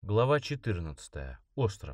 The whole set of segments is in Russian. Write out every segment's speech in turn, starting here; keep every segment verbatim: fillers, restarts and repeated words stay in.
Глава четырнадцатая. Остров.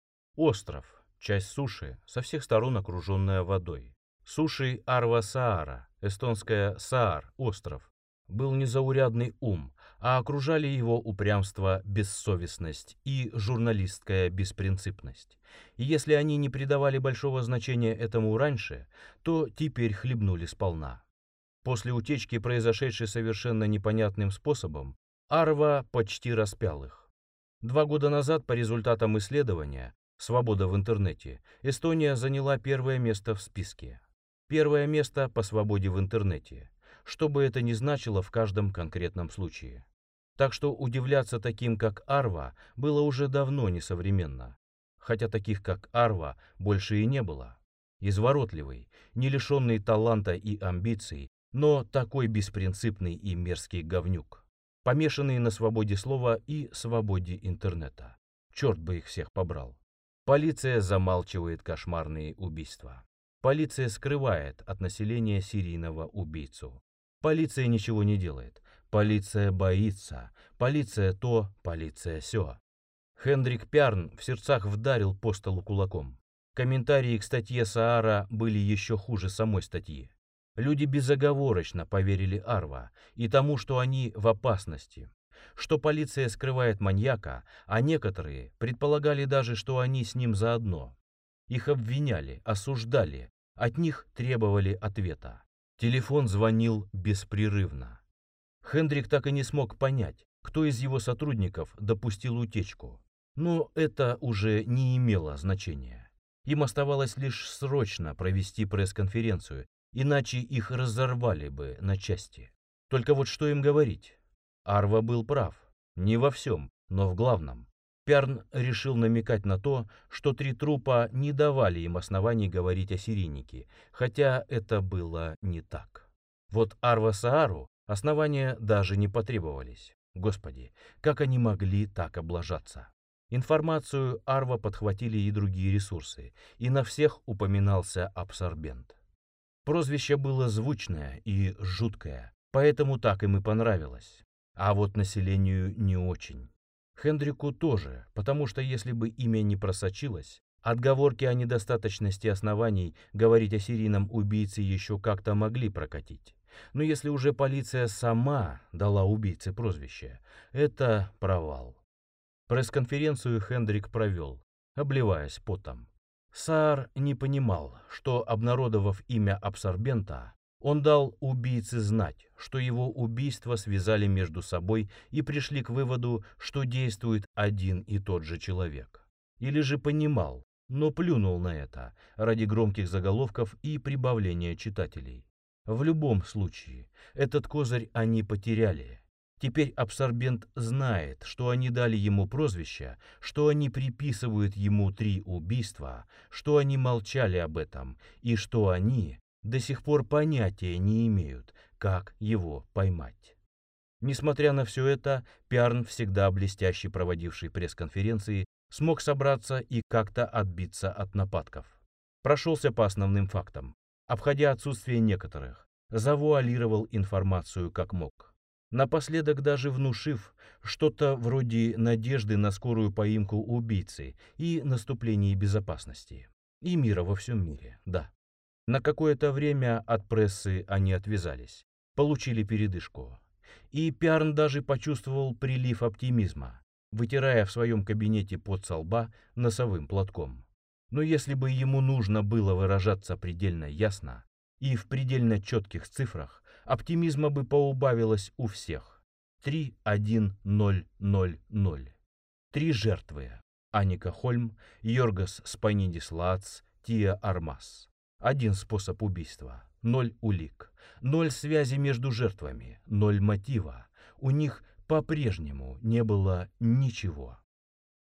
Остров. Часть суши, со всех сторон окруженная водой. Сушей Арва-Саара, эстонская Саар, остров, был незаурядный ум, а окружали его упрямство, бессовестность и журналистская беспринципность. И если они не придавали большого значения этому раньше, то теперь хлебнули сполна. После утечки, произошедшей совершенно непонятным способом, Арва почти распял их. Два года назад, по результатам исследования «Свобода в интернете», Эстония заняла первое место в списке. Первое место по свободе в интернете, что бы это ни значило в каждом конкретном случае. Так что удивляться таким, как Арва, было уже давно несовременно. Хотя таких, как Арва, больше и не было. Изворотливый, не лишенный таланта и амбиций, но такой беспринципный и мерзкий говнюк, помешанные на свободе слова и свободе интернета. Черт бы их всех побрал. Полиция замалчивает кошмарные убийства. Полиция скрывает от населения серийного убийцу. Полиция ничего не делает. Полиция боится. Полиция то, полиция сё. Хендрик Пярн в сердцах вдарил по столу кулаком. Комментарии к статье Саара были еще хуже самой статьи. Люди безоговорочно поверили Арва и тому, что они в опасности, что полиция скрывает маньяка, а некоторые предполагали даже, что они с ним заодно. Их обвиняли, осуждали, от них требовали ответа. Телефон звонил беспрерывно. Хендрик так и не смог понять, кто из его сотрудников допустил утечку. Но это уже не имело значения. Им оставалось лишь срочно провести пресс-конференцию, иначе их разорвали бы на части. Только вот что им говорить? Арва был прав. Не во всем, но в главном. Пярн решил намекать на то, что три трупа не давали им оснований говорить о серийнике, хотя это было не так. Вот Арва-Саару основания даже не потребовались. Господи, как они могли так облажаться? Информацию Арва подхватили и другие ресурсы, и на всех упоминался абсорбент. Прозвище было звучное и жуткое, поэтому так им и понравилось. А вот населению не очень. Хендрику тоже, потому что если бы имя не просочилось, отговорки о недостаточности оснований говорить о серийном убийце еще как-то могли прокатить. Но если уже полиция сама дала убийце прозвище, это провал. Пресс-конференцию Хендрик провел, обливаясь потом. Саар не понимал, что, обнародовав имя абсорбента, он дал убийце знать, что его убийства связали между собой и пришли к выводу, что действует один и тот же человек. Или же понимал, но плюнул на это ради громких заголовков и прибавления читателей. В любом случае, этот козырь они потеряли. Теперь абсорбент знает, что они дали ему прозвище, что они приписывают ему три убийства, что они молчали об этом и что они до сих пор понятия не имеют, как его поймать. Несмотря на все это, Пярн, всегда блестяще проводивший пресс-конференции, смог собраться и как-то отбиться от нападков. Прошелся по основным фактам, обходя отсутствие некоторых, завуалировал информацию как мог. Напоследок даже внушив что-то вроде надежды на скорую поимку убийцы и наступление безопасности. И мира во всем мире, да. На какое-то время от прессы они отвязались, получили передышку. И Пярн даже почувствовал прилив оптимизма, вытирая в своем кабинете пот со лба носовым платком. Но если бы ему нужно было выражаться предельно ясно и в предельно четких цифрах, оптимизма бы поубавилось у всех. три один ноль ноль ноль. Три жертвы. Аника Хольм, Йоргас Спайнидис Лаац, Тия Армас. Один способ убийства. Ноль улик. Ноль связи между жертвами. Ноль мотива. У них по-прежнему не было ничего.